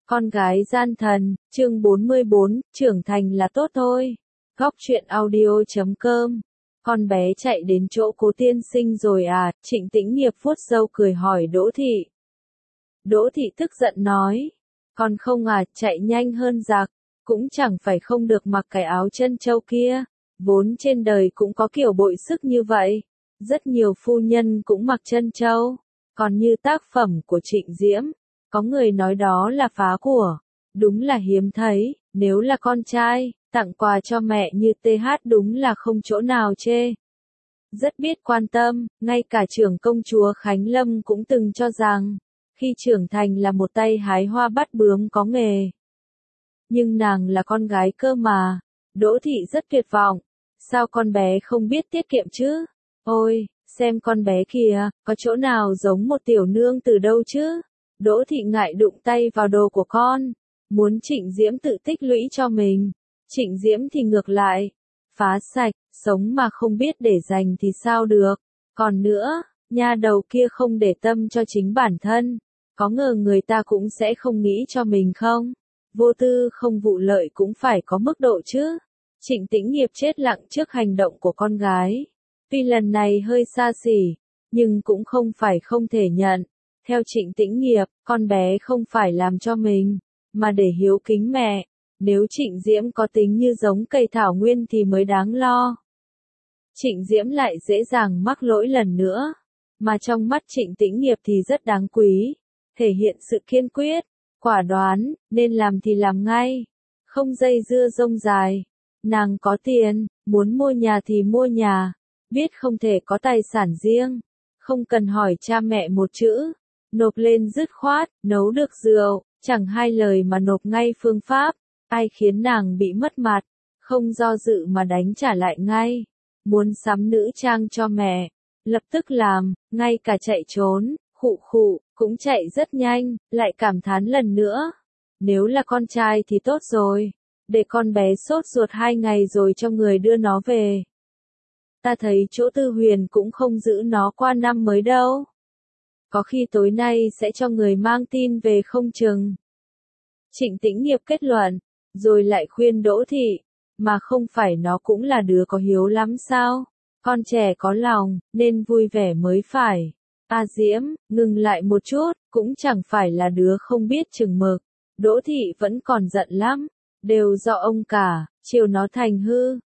Con gái gian thần, chương 44, trưởng thành là tốt thôi. Góc truyện audio.com. Con bé chạy đến chỗ Cố tiên sinh rồi à? Trịnh Tĩnh Nghiệp vuốt râu cười hỏi Đỗ Thị. Đỗ Thị tức giận nói. Con không à, chạy nhanh hơn giặc. Cũng chẳng phải không được mặc cái áo chân trâu kia. Vốn trên đời cũng có kiểu bội sức như vậy. Rất nhiều phu nhân cũng mặc chân trâu. Còn như tác phẩm của Trịnh Diễm, có người nói đó là phá của. Đúng là hiếm thấy, nếu là con trai, tặng quà cho mẹ như TH đúng là không chỗ nào chê. Rất biết quan tâm, ngay cả trưởng công chúa Khánh Lâm cũng từng cho rằng, khi trưởng thành là một tay hái hoa bắt bướm có nghề. Nhưng nàng là con gái cơ mà. Đỗ Thị rất tuyệt vọng. Sao con bé không biết tiết kiệm chứ? Ôi, xem con bé kìa, có chỗ nào giống một tiểu nương từ đâu chứ? Đỗ Thị ngại đụng tay vào đồ của con. Muốn Trịnh Diễm tự tích lũy cho mình. Trịnh Diễm thì ngược lại. Phá sạch, sống mà không biết để dành thì sao được. Còn nữa, nha đầu kia không để tâm cho chính bản thân. Có ngờ người ta cũng sẽ không nghĩ cho mình không? Vô tư không vụ lợi cũng phải có mức độ chứ. Trịnh Tĩnh Nghiệp chết lặng trước hành động của con gái. Tuy lần này hơi xa xỉ, nhưng cũng không phải không thể nhận. Theo Trịnh Tĩnh Nghiệp, con bé không phải làm cho mình, mà để hiếu kính mẹ. Nếu Trịnh Diễm có tính như giống cây thảo nguyên thì mới đáng lo. Trịnh Diễm lại dễ dàng mắc lỗi lần nữa, mà trong mắt Trịnh Tĩnh Nghiệp thì rất đáng quý, thể hiện sự kiên quyết, quả đoán, nên làm thì làm ngay, không dây dưa rông dài. Nàng có tiền, muốn mua nhà thì mua nhà, biết không thể có tài sản riêng, không cần hỏi cha mẹ một chữ, nộp lên dứt khoát, nấu được rượu, chẳng hai lời mà nộp ngay phương pháp. Ai khiến nàng bị mất mặt, không do dự mà đánh trả lại ngay. Muốn sắm nữ trang cho mẹ, lập tức làm, ngay cả chạy trốn, khụ khụ, cũng chạy rất nhanh, lại cảm thán lần nữa. Nếu là con trai thì tốt rồi, để con bé sốt ruột 2 ngày rồi cho người đưa nó về. Ta thấy chỗ Tư Huyền cũng không giữ nó qua năm mới đâu. Có khi tối nay sẽ cho người mang tin về không chừng. Trịnh Tĩnh Nghiệp kết luận, rồi lại khuyên Đỗ Thị, mà không phải nó cũng là đứa có hiếu lắm sao? Con trẻ có lòng, nên vui vẻ mới phải. Diễm, ngừng lại một chút, cũng chẳng phải là đứa không biết chừng mực. Đỗ Thị vẫn còn giận lắm, đều do ông cả, chiều nó thành hư,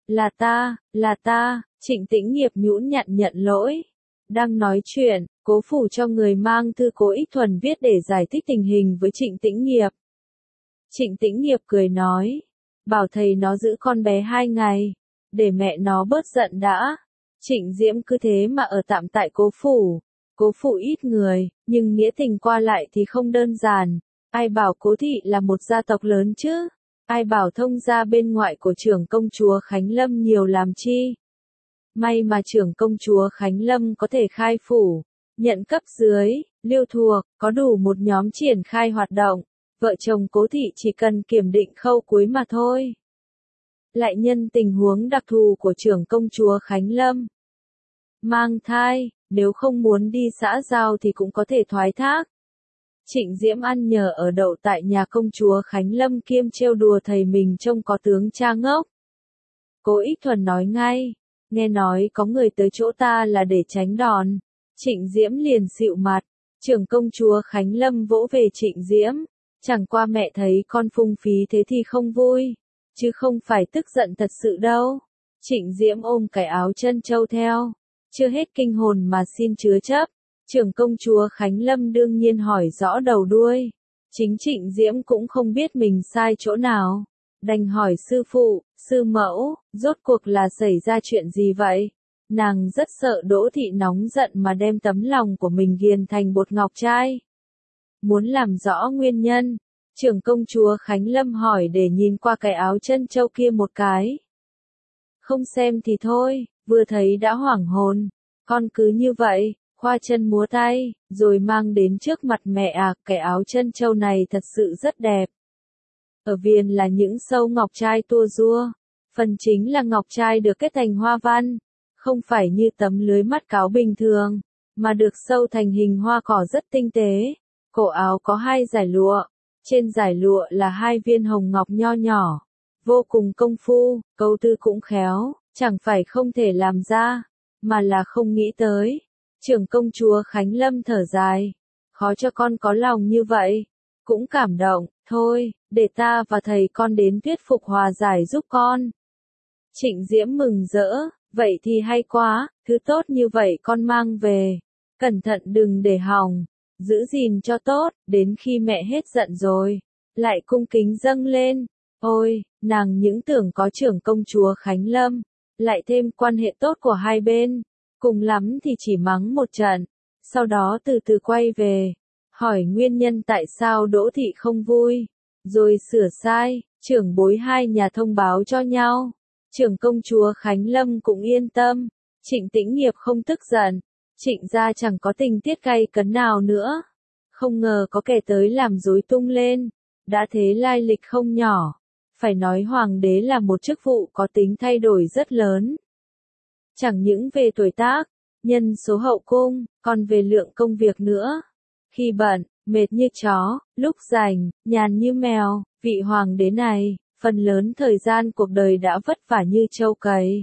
là ta, Trịnh Tĩnh Nghiệp nhũn nhặn nhận lỗi. Đang nói chuyện, Cố Phủ cho người mang thư Cố Ích Thuần viết để giải thích tình hình với Trịnh Tĩnh Nghiệp. Trịnh Tĩnh Nghiệp cười nói, bảo thầy nó giữ con bé 2 ngày, để mẹ nó bớt giận đã. Trịnh Diễm cứ thế mà ở tạm tại Cố Phủ. Cố Phủ ít người, nhưng nghĩa tình qua lại thì không đơn giản. Ai bảo Cố Thị là một gia tộc lớn chứ? Ai bảo thông gia bên ngoại của trưởng công chúa Khánh Lâm nhiều làm chi? May mà trưởng công chúa Khánh Lâm có thể khai phủ, nhận cấp dưới, liêu thuộc, có đủ một nhóm triển khai hoạt động. Vợ chồng Cố Thị chỉ cần kiểm định khâu cuối mà thôi. Lại nhân tình huống đặc thù của trưởng công chúa Khánh Lâm. Mang thai, nếu không muốn đi xã giao thì cũng có thể thoái thác. Trịnh Diễm ăn nhờ ở đậu tại nhà công chúa Khánh Lâm kiêm trêu đùa thầy mình trông có tướng cha ngốc. Cố Ích Thuần nói ngay, nghe nói có người tới chỗ ta là để tránh đòn. Trịnh Diễm liền xịu mặt, trưởng công chúa Khánh Lâm vỗ về Trịnh Diễm. Chẳng qua mẹ thấy con phung phí thế thì không vui, chứ không phải tức giận thật sự đâu. Trịnh Diễm ôm cái áo chân trâu theo, chưa hết kinh hồn mà xin chứa chấp. Trưởng công chúa Khánh Lâm đương nhiên hỏi rõ đầu đuôi. Chính Trịnh Diễm cũng không biết mình sai chỗ nào. Đành hỏi sư phụ, sư mẫu, rốt cuộc là xảy ra chuyện gì vậy? Nàng rất sợ Đỗ Thị nóng giận mà đem tấm lòng của mình nghiền thành bột ngọc trai. Muốn làm rõ nguyên nhân, trưởng công chúa Khánh Lâm hỏi để nhìn qua cái áo chân trâu kia một cái. Không xem thì thôi, vừa thấy đã hoảng hồn. Con cứ như vậy, khoa chân múa tay, rồi mang đến trước mặt mẹ cái áo chân trâu này thật sự rất đẹp. Ở viền là những sâu ngọc trai tua rua, phần chính là ngọc trai được kết thành hoa văn, không phải như tấm lưới mắt cáo bình thường, mà được sâu thành hình hoa cỏ rất tinh tế. Cổ áo có 2 dải lụa, Trên dải lụa là 2 viên hồng ngọc nho nhỏ, vô cùng công phu, câu tư cũng khéo, chẳng phải không thể làm ra, mà là không nghĩ tới. Trưởng công chúa Khánh Lâm thở dài, khó cho con có lòng như vậy, cũng cảm động, thôi, để ta và thầy con đến thuyết phục hòa giải giúp con. Trịnh Diễm mừng rỡ, vậy thì hay quá, thứ tốt như vậy con mang về, cẩn thận đừng để hỏng, giữ gìn cho tốt, đến khi mẹ hết giận rồi, lại cung kính dâng lên. Ôi, nàng những tưởng có trưởng công chúa Khánh Lâm, lại thêm quan hệ tốt của hai bên, cùng lắm thì chỉ mắng một trận, sau đó từ từ quay về, hỏi nguyên nhân tại sao Đỗ Thị không vui, rồi sửa sai, trưởng bối hai nhà thông báo cho nhau. Trưởng công chúa Khánh Lâm cũng yên tâm, Trịnh Tĩnh Nghiệp không tức giận, Trịnh gia chẳng có tình tiết gay cấn nào nữa. Không ngờ có kẻ tới làm rối tung lên, đã thế lai lịch không nhỏ. Phải nói hoàng đế là một chức vụ có tính thay đổi rất lớn. Chẳng những về tuổi tác, nhân số hậu cung, còn về lượng công việc nữa. Khi bận, mệt như chó, lúc rảnh, nhàn như mèo, vị hoàng đế này, phần lớn thời gian cuộc đời đã vất vả như trâu cày.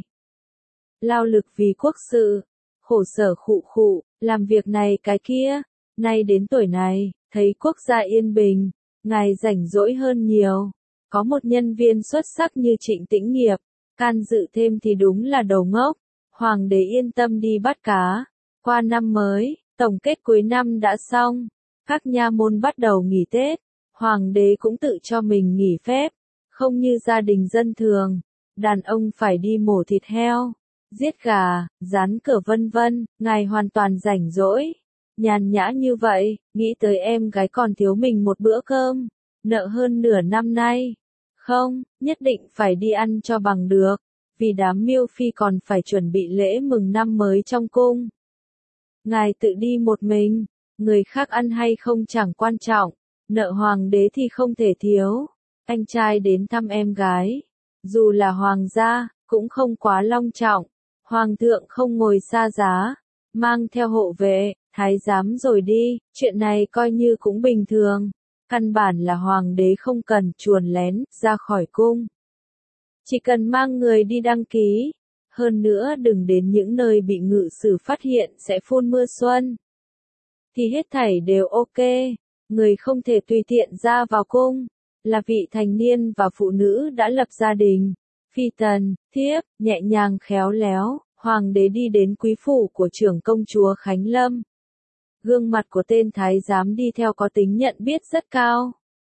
Lao lực vì quốc sự, khổ sở khụ khụ, làm việc này cái kia, nay đến tuổi này, thấy quốc gia yên bình, ngài rảnh rỗi hơn nhiều. Có một nhân viên xuất sắc như Trịnh Tĩnh Nghiệp, can dự thêm thì đúng là đầu ngốc. Hoàng đế yên tâm đi bắt cá. Qua năm mới, tổng kết cuối năm đã xong, các nha môn bắt đầu nghỉ Tết, hoàng đế cũng tự cho mình nghỉ phép, không như gia đình dân thường, đàn ông phải đi mổ thịt heo, giết gà, rán cờ vân vân, ngài hoàn toàn rảnh rỗi, nhàn nhã như vậy, nghĩ tới em gái còn thiếu mình một bữa cơm, nợ hơn nửa năm nay. Không, nhất định phải đi ăn cho bằng được, vì đám miêu phi còn phải chuẩn bị lễ mừng năm mới trong cung. Ngài tự đi một mình, người khác ăn hay không chẳng quan trọng, nợ hoàng đế thì không thể thiếu. Anh trai đến thăm em gái, dù là hoàng gia, cũng không quá long trọng, hoàng thượng không ngồi xa giá, mang theo hộ vệ, thái giám rồi đi, chuyện này coi như cũng bình thường. Căn bản là hoàng đế không cần chuồn lén ra khỏi cung. Chỉ cần mang người đi đăng ký. Hơn nữa đừng đến những nơi bị ngự sử phát hiện sẽ phun mưa xuân. Thì hết thảy đều ok. Người không thể tùy tiện ra vào cung. Là vị thành niên và phụ nữ đã lập gia đình. Phi tần, thiếp, nhẹ nhàng khéo léo, hoàng đế đi đến quý phủ của trưởng công chúa Khánh Lâm. Gương mặt của tên thái giám đi theo có tính nhận biết rất cao.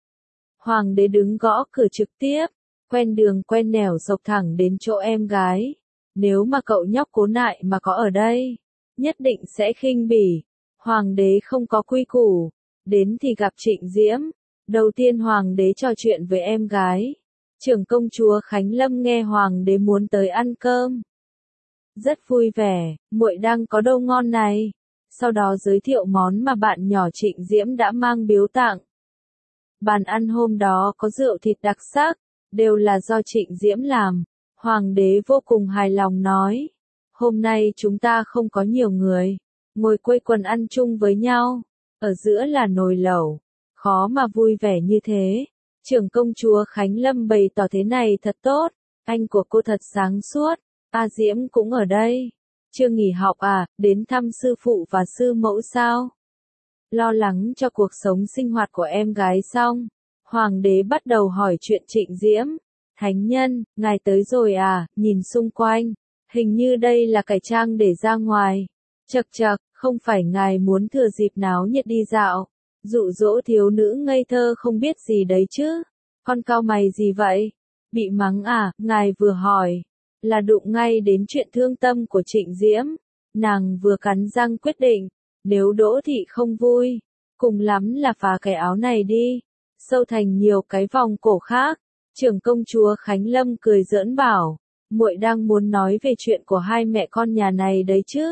Hoàng đế đứng gõ cửa trực tiếp, quen đường quen nẻo sộc thẳng đến chỗ em gái. Nếu mà cậu nhóc Cố Nại mà có ở đây, nhất định sẽ khinh bỉ. Hoàng đế không có quy củ, đến thì gặp Trịnh Diễm. Đầu tiên hoàng đế trò chuyện với em gái. Trưởng công chúa Khánh Lâm nghe hoàng đế muốn tới ăn cơm. Rất vui vẻ, muội đang có đâu ngon này. Sau đó giới thiệu món mà bạn nhỏ Trịnh Diễm đã mang biếu tặng. Bàn ăn hôm đó có rượu thịt đặc sắc, đều là do Trịnh Diễm làm. Hoàng đế vô cùng hài lòng nói, hôm nay chúng ta không có nhiều người, ngồi quây quần ăn chung với nhau, ở giữa là nồi lẩu, khó mà vui vẻ như thế. Trưởng công chúa Khánh Lâm bày tỏ thế này thật tốt, anh của cô thật sáng suốt, A Diễm cũng ở đây. Chưa nghỉ học à, đến thăm sư phụ và sư mẫu sao? Lo lắng cho cuộc sống sinh hoạt của em gái xong, hoàng đế bắt đầu hỏi chuyện Trịnh Diễm. Thánh nhân, ngài tới rồi à, nhìn xung quanh, hình như đây là cải trang để ra ngoài. Chậc chậc, không phải ngài muốn thừa dịp náo nhiệt đi dạo, dụ dỗ thiếu nữ ngây thơ không biết gì đấy chứ? Con cau mày gì vậy? Bị mắng à, ngài vừa hỏi, là đụng ngay đến chuyện thương tâm của Trịnh Diễm. Nàng vừa cắn răng quyết định, nếu Đỗ Thị không vui, cùng lắm là phá cái áo này đi, sâu thành nhiều cái vòng cổ khác. Trưởng công chúa Khánh Lâm cười giỡn bảo, muội đang muốn nói về chuyện của hai mẹ con nhà này đấy chứ.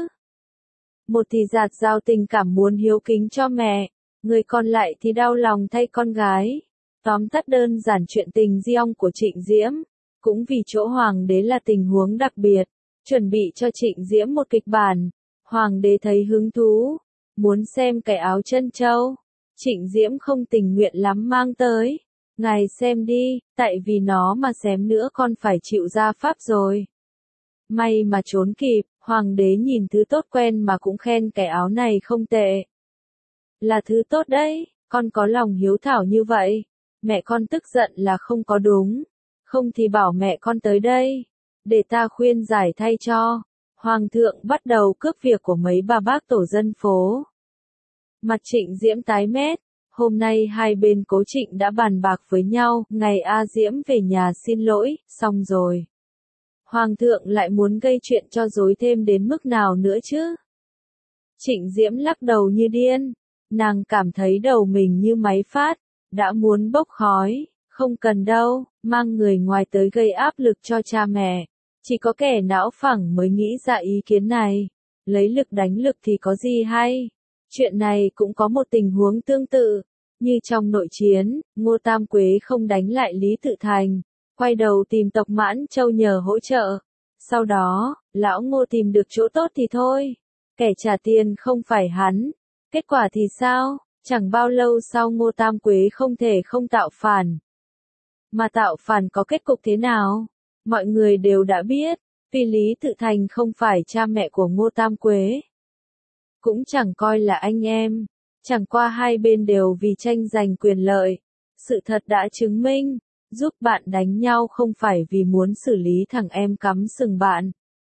Một thì dạt dào tình cảm muốn hiếu kính cho mẹ, người còn lại thì đau lòng thay con gái. Tóm tắt đơn giản chuyện tình riêng của Trịnh Diễm, cũng vì chỗ hoàng đế là tình huống đặc biệt, chuẩn bị cho Trịnh Diễm một kịch bản. Hoàng đế thấy hứng thú, muốn xem cái áo trân châu. Trịnh Diễm không tình nguyện lắm mang tới. Ngài xem đi, tại vì nó mà xém nữa con phải chịu gia pháp rồi. May mà trốn kịp, hoàng đế nhìn thứ tốt quen mà cũng khen cái áo này không tệ. Là thứ tốt đấy, con có lòng hiếu thảo như vậy. Mẹ con tức giận là không có đúng. Không thì bảo mẹ con tới đây. Để ta khuyên giải thay cho. Hoàng thượng bắt đầu cướp việc của mấy bà bác tổ dân phố. Mặt Trịnh Diễm tái mét. Hôm nay hai bên Cố Trịnh đã bàn bạc với nhau, ngày A Diễm về nhà xin lỗi, xong rồi. Hoàng thượng lại muốn gây chuyện cho rối thêm đến mức nào nữa chứ? Trịnh Diễm lắc đầu như điên. Nàng cảm thấy đầu mình như máy phát, đã muốn bốc khói, không cần đâu, mang người ngoài tới gây áp lực cho cha mẹ. Chỉ có kẻ não phẳng mới nghĩ ra ý kiến này. Lấy lực đánh lực thì có gì hay? Chuyện này cũng có một tình huống tương tự. Như trong nội chiến, Ngô Tam Quế không đánh lại Lý Tự Thành. Quay đầu tìm tộc Mãn Châu nhờ hỗ trợ. Sau đó, lão Ngô tìm được chỗ tốt thì thôi. Kẻ trả tiền không phải hắn. Kết quả thì sao? Chẳng bao lâu sau Ngô Tam Quế không thể không tạo phản. Mà tạo phản có kết cục thế nào? Mọi người đều đã biết, vì Lý Tự Thành không phải cha mẹ của Ngô Tam Quế. Cũng chẳng coi là anh em, chẳng qua hai bên đều vì tranh giành quyền lợi. Sự thật đã chứng minh, giúp bạn đánh nhau không phải vì muốn xử lý thằng em cắm sừng bạn.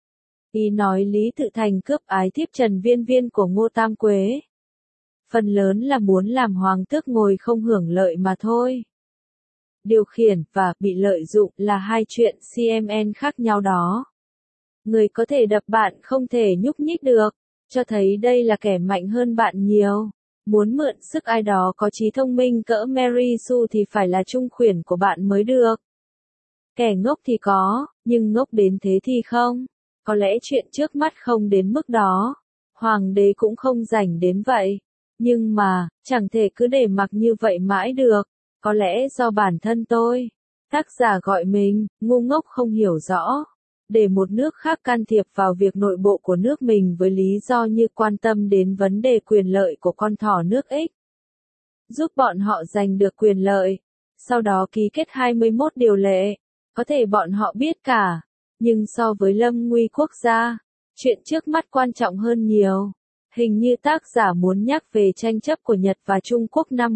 Ý nói Lý Tự Thành cướp ái thiếp Trần Viên Viên của Ngô Tam Quế. Phần lớn là muốn làm hoàng tước ngồi không hưởng lợi mà thôi. Điều khiển và bị lợi dụng là hai chuyện CMN khác nhau đó. Người có thể đập bạn không thể nhúc nhích được, cho thấy đây là kẻ mạnh hơn bạn nhiều. Muốn mượn sức ai đó có trí thông minh cỡ Mary Sue thì phải là trung khuyển của bạn mới được. Kẻ ngốc thì có, nhưng ngốc đến thế thì không. Có lẽ chuyện trước mắt không đến mức đó. Hoàng đế cũng không rảnh đến vậy. Nhưng mà, chẳng thể cứ để mặc như vậy mãi được. Có lẽ do bản thân tôi. Tác giả gọi mình, ngu ngốc không hiểu rõ. Để một nước khác can thiệp vào việc nội bộ của nước mình với lý do như quan tâm đến vấn đề quyền lợi của con thỏ nước X. Giúp bọn họ giành được quyền lợi. Sau đó ký kết 21 điều lệ. Có thể bọn họ biết cả. Nhưng so với lâm nguy quốc gia, chuyện trước mắt quan trọng hơn nhiều. Hình như tác giả muốn nhắc về tranh chấp của Nhật và Trung Quốc năm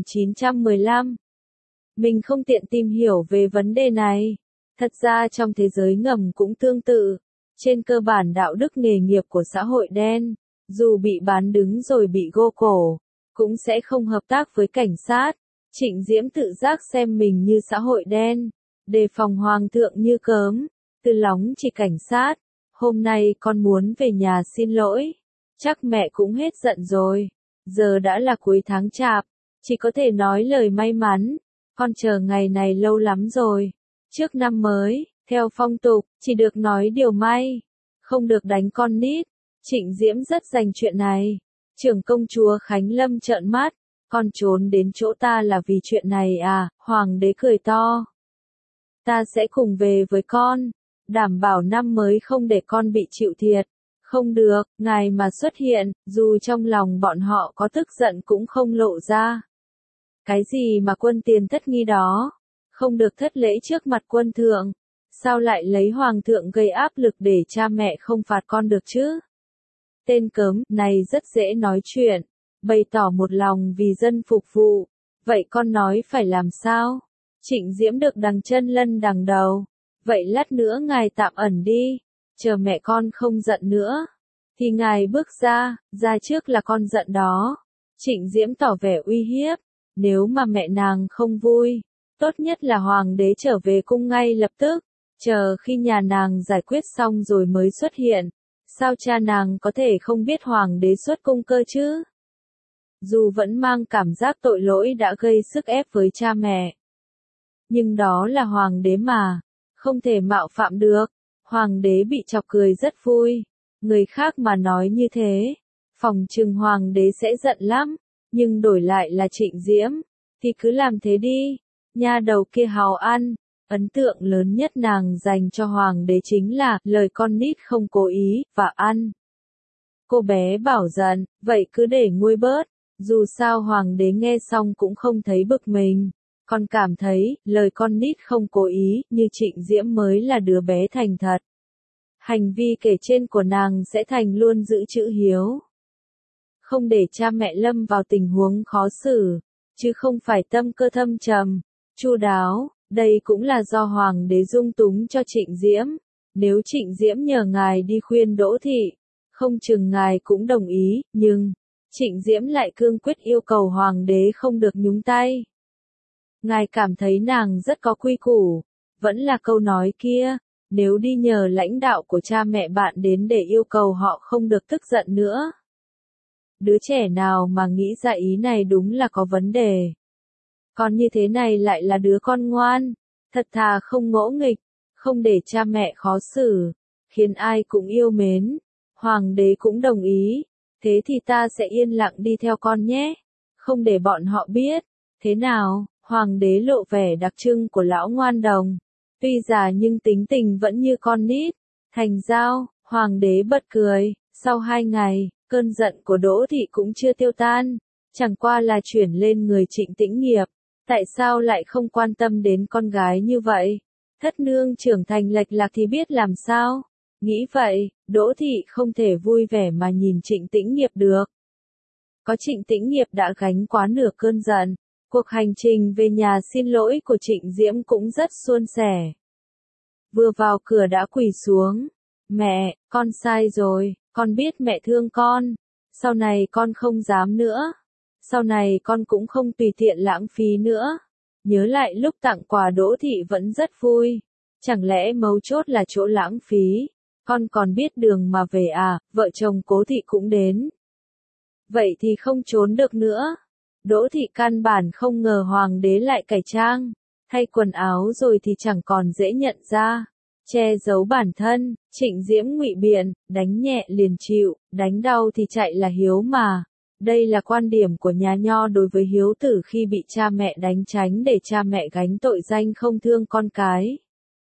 1915. Mình không tiện tìm hiểu về vấn đề này. Thật ra trong thế giới ngầm cũng tương tự. Trên cơ bản đạo đức nghề nghiệp của xã hội đen, dù bị bán đứng rồi bị gô cổ, cũng sẽ không hợp tác với cảnh sát. Trịnh Diễm tự giác xem mình như xã hội đen, đề phòng hoàng thượng như cớm, từ lóng chỉ cảnh sát. Hôm nay con muốn về nhà xin lỗi. Chắc mẹ cũng hết giận rồi. Giờ đã là cuối tháng Chạp, chỉ có thể nói lời may mắn. Con chờ ngày này lâu lắm rồi. Trước năm mới, theo phong tục, chỉ được nói điều may. Không được đánh con nít. Trịnh Diễm rất dành chuyện này. Trưởng công chúa Khánh Lâm trợn mắt. Con trốn đến chỗ ta là vì chuyện này à? Hoàng đế cười to. Ta sẽ cùng về với con. Đảm bảo năm mới không để con bị chịu thiệt. Không được, ngài mà xuất hiện, dù trong lòng bọn họ có tức giận cũng không lộ ra. Cái gì mà quân tiền thất nghi đó? Không được thất lễ trước mặt quân thượng. Sao lại lấy hoàng thượng gây áp lực để cha mẹ không phạt con được chứ? Tên cớm này rất dễ nói chuyện, bày tỏ một lòng vì dân phục vụ. Vậy con nói phải làm sao? Trịnh Diễm được đằng chân lân đằng đầu. Vậy lát nữa ngài tạm ẩn đi. Chờ mẹ con không giận nữa, thì ngài bước ra trước là con giận đó. Trịnh Diễm tỏ vẻ uy hiếp, nếu mà mẹ nàng không vui, tốt nhất là hoàng đế trở về cung ngay lập tức, chờ khi nhà nàng giải quyết xong rồi mới xuất hiện. Sao cha nàng có thể không biết hoàng đế xuất cung cơ chứ? Dù vẫn mang cảm giác tội lỗi đã gây sức ép với cha mẹ. Nhưng đó là hoàng đế mà, không thể mạo phạm được. Hoàng đế bị chọc cười rất vui. Người khác mà nói như thế, phòng trừng hoàng đế sẽ giận lắm. Nhưng đổi lại là Trịnh Diễm, thì cứ làm thế đi. Nha đầu kia hào ăn. Ấn tượng lớn nhất nàng dành cho hoàng đế chính là lời con nít không cố ý và ăn. Cô bé bảo giận, vậy cứ để nguôi bớt. Dù sao hoàng đế nghe xong cũng không thấy bực mình. Con cảm thấy, lời con nít không cố ý, như Trịnh Diễm mới là đứa bé thành thật. Hành vi kể trên của nàng sẽ thành luôn giữ chữ hiếu. Không để cha mẹ lâm vào tình huống khó xử, chứ không phải tâm cơ thâm trầm, chu đáo, đây cũng là do hoàng đế dung túng cho Trịnh Diễm. Nếu Trịnh Diễm nhờ ngài đi khuyên Đỗ Thị, không chừng ngài cũng đồng ý, nhưng, Trịnh Diễm lại cương quyết yêu cầu hoàng đế không được nhúng tay. Ngài cảm thấy nàng rất có quy củ, vẫn là câu nói kia, nếu đi nhờ lãnh đạo của cha mẹ bạn đến để yêu cầu họ không được tức giận nữa. Đứa trẻ nào mà nghĩ ra ý này đúng là có vấn đề. Con như thế này lại là đứa con ngoan, thật thà không ngỗ nghịch, không để cha mẹ khó xử, khiến ai cũng yêu mến. Hoàng đế cũng đồng ý, thế thì ta sẽ yên lặng đi theo con nhé, không để bọn họ biết. Thế nào? Hoàng đế lộ vẻ đặc trưng của lão ngoan đồng. Tuy già nhưng tính tình vẫn như con nít. Thành giao, hoàng đế bật cười. Sau 2 ngày, cơn giận của Đỗ Thị cũng chưa tiêu tan. Chẳng qua là chuyển lên người Trịnh Tĩnh Nghiệp. Tại sao lại không quan tâm đến con gái như vậy? Thất nương trưởng thành lệch lạc thì biết làm sao? Nghĩ vậy, Đỗ Thị không thể vui vẻ mà nhìn Trịnh Tĩnh Nghiệp được. Có Trịnh Tĩnh Nghiệp đã gánh quá nửa cơn giận. Cuộc hành trình về nhà xin lỗi của Trịnh Diễm cũng rất suôn sẻ. Vừa vào cửa đã quỳ xuống. Mẹ, con sai rồi, con biết mẹ thương con. Sau này con không dám nữa. Sau này con cũng không tùy tiện lãng phí nữa. Nhớ lại lúc tặng quà Đỗ Thị vẫn rất vui. Chẳng lẽ mấu chốt là chỗ lãng phí? Con còn biết đường mà về à? Vợ chồng Cố Thị cũng đến. Vậy thì không trốn được nữa. Đỗ Thị căn bản không ngờ hoàng đế lại cải trang, thay quần áo rồi thì chẳng còn dễ nhận ra. Che giấu bản thân, Trịnh Diễm ngụy biện, đánh nhẹ liền chịu, đánh đau thì chạy là hiếu mà. Đây là quan điểm của nhà Nho đối với hiếu tử khi bị cha mẹ đánh tránh để cha mẹ gánh tội danh không thương con cái.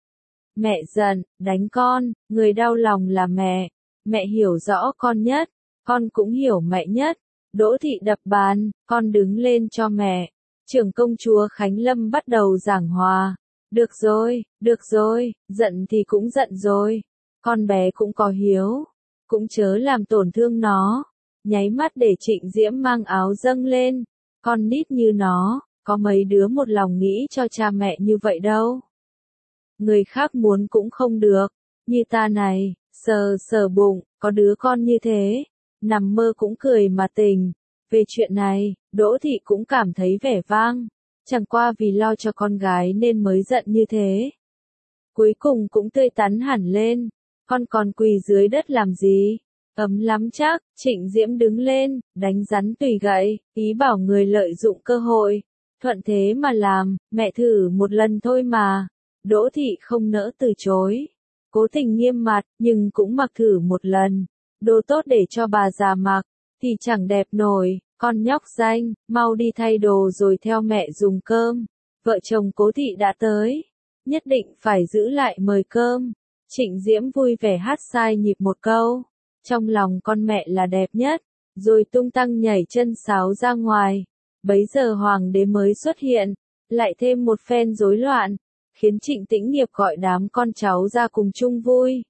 Mẹ giận, đánh con, người đau lòng là mẹ. Mẹ hiểu rõ con nhất, con cũng hiểu mẹ nhất. Đỗ Thị đập bàn, con đứng lên cho mẹ. Trưởng công chúa Khánh Lâm bắt đầu giảng hòa. Được rồi, giận thì cũng giận rồi. Con bé cũng có hiếu, cũng chớ làm tổn thương nó. Nháy mắt để Trịnh Diễm mang áo dâng lên. Con nít như nó, có mấy đứa một lòng nghĩ cho cha mẹ như vậy đâu. Người khác muốn cũng không được. Như ta này, sờ bụng, có đứa con như thế. Nằm mơ cũng cười mà tỉnh. Về chuyện này, Đỗ Thị cũng cảm thấy vẻ vang. Chẳng qua vì lo cho con gái nên mới giận như thế. Cuối cùng cũng tươi tắn hẳn lên. Con còn quỳ dưới đất làm gì? Ấm lắm chắc. Trịnh Diễm đứng lên, đánh rắn tùy gậy, ý bảo người lợi dụng cơ hội. Thuận thế mà làm, mẹ thử một lần thôi mà. Đỗ Thị không nỡ từ chối. Cố Tình nghiêm mặt, nhưng cũng mặc thử một lần. Đồ tốt để cho bà già mặc, thì chẳng đẹp nổi. Con nhóc danh, mau đi thay đồ rồi theo mẹ dùng cơm. Vợ chồng Cố Thị đã tới. Nhất định phải giữ lại mời cơm. Trịnh Diễm vui vẻ hát sai nhịp một câu. Trong lòng con mẹ là đẹp nhất. Rồi tung tăng nhảy chân sáo ra ngoài. Bấy giờ hoàng đế mới xuất hiện. Lại thêm một phen rối loạn. Khiến Trịnh Tĩnh Nghiệp gọi đám con cháu ra cùng chung vui.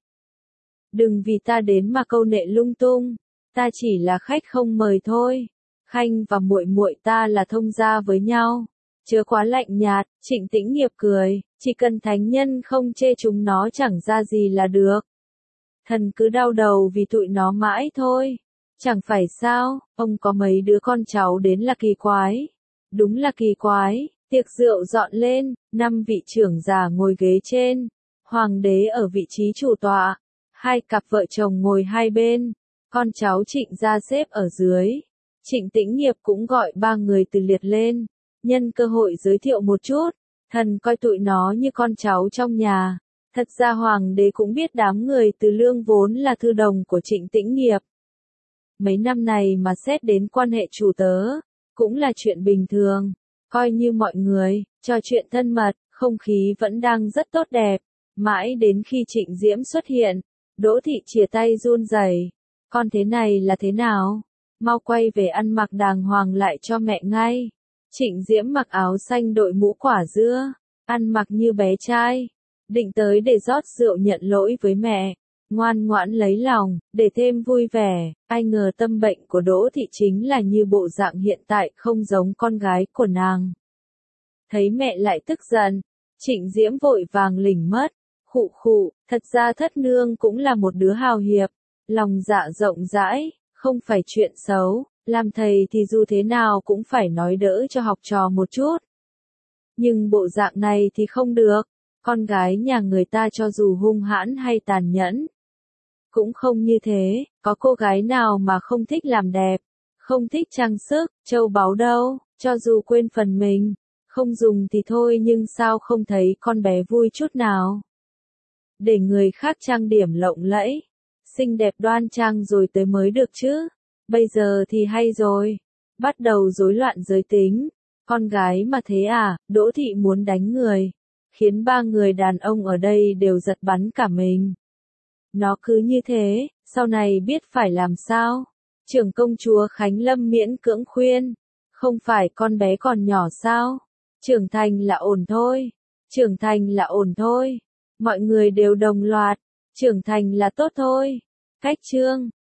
Đừng vì ta đến mà câu nệ lung tung. Ta chỉ là khách không mời thôi. Khanh và muội muội ta là thông gia với nhau. Chớ quá lạnh nhạt. Trịnh Tĩnh Nghiệp cười. Chỉ cần thánh nhân không chê chúng nó chẳng ra gì là được. Thần cứ đau đầu vì tụi nó mãi thôi. Chẳng phải sao, ông có mấy đứa con cháu đến là kỳ quái. Đúng là kỳ quái. Tiệc rượu dọn lên, 5 vị trưởng giả ngồi ghế trên. Hoàng đế ở vị trí chủ tọa. 2 cặp vợ chồng ngồi hai bên. Con cháu Trịnh gia xếp ở dưới. Trịnh Tĩnh Nghiệp cũng gọi 3 người từ liệt lên. Nhân cơ hội giới thiệu một chút. Thần coi tụi nó như con cháu trong nhà. Thật ra hoàng đế cũng biết đám người từ lương vốn là thư đồng của Trịnh Tĩnh Nghiệp. Mấy năm này mà xét đến quan hệ chủ tớ, cũng là chuyện bình thường. Coi như mọi người, trò chuyện thân mật, không khí vẫn đang rất tốt đẹp. Mãi đến khi Trịnh Diễm xuất hiện, Đỗ Thị chìa tay run rẩy. Con thế này là thế nào? mau quay về ăn mặc đàng hoàng lại cho mẹ ngay. Trịnh Diễm mặc áo xanh đội mũ quả dưa, ăn mặc như bé trai, định tới để rót rượu nhận lỗi với mẹ, ngoan ngoãn lấy lòng, để thêm vui vẻ, ai ngờ tâm bệnh của Đỗ Thị chính là như bộ dạng hiện tại, không giống con gái của nàng. Thấy mẹ lại tức giận, Trịnh Diễm vội vàng lỉnh mất, khụ khụ, thật ra thất nương cũng là một đứa hào hiệp, lòng dạ rộng rãi, không phải chuyện xấu, làm thầy thì dù thế nào cũng phải nói đỡ cho học trò một chút. Nhưng bộ dạng này thì không được, con gái nhà người ta cho dù hung hãn hay tàn nhẫn, cũng không như thế, có cô gái nào mà không thích làm đẹp, không thích trang sức, châu báu đâu, cho dù quên phần mình, không dùng thì thôi nhưng sao không thấy con bé vui chút nào. Để người khác trang điểm lộng lẫy, xinh đẹp đoan trang rồi tới mới được chứ, bây giờ thì hay rồi, bắt đầu rối loạn giới tính, con gái mà thế à, Đỗ Thị muốn đánh người, khiến 3 người đàn ông ở đây đều giật bắn cả mình. Nó cứ như thế, sau này biết phải làm sao? Trưởng công chúa Khánh Lâm miễn cưỡng khuyên, không phải con bé còn nhỏ sao? Trưởng thành là ổn thôi, trưởng thành là ổn thôi. Mọi người đều đồng loạt, trưởng thành là tốt thôi. Cách chương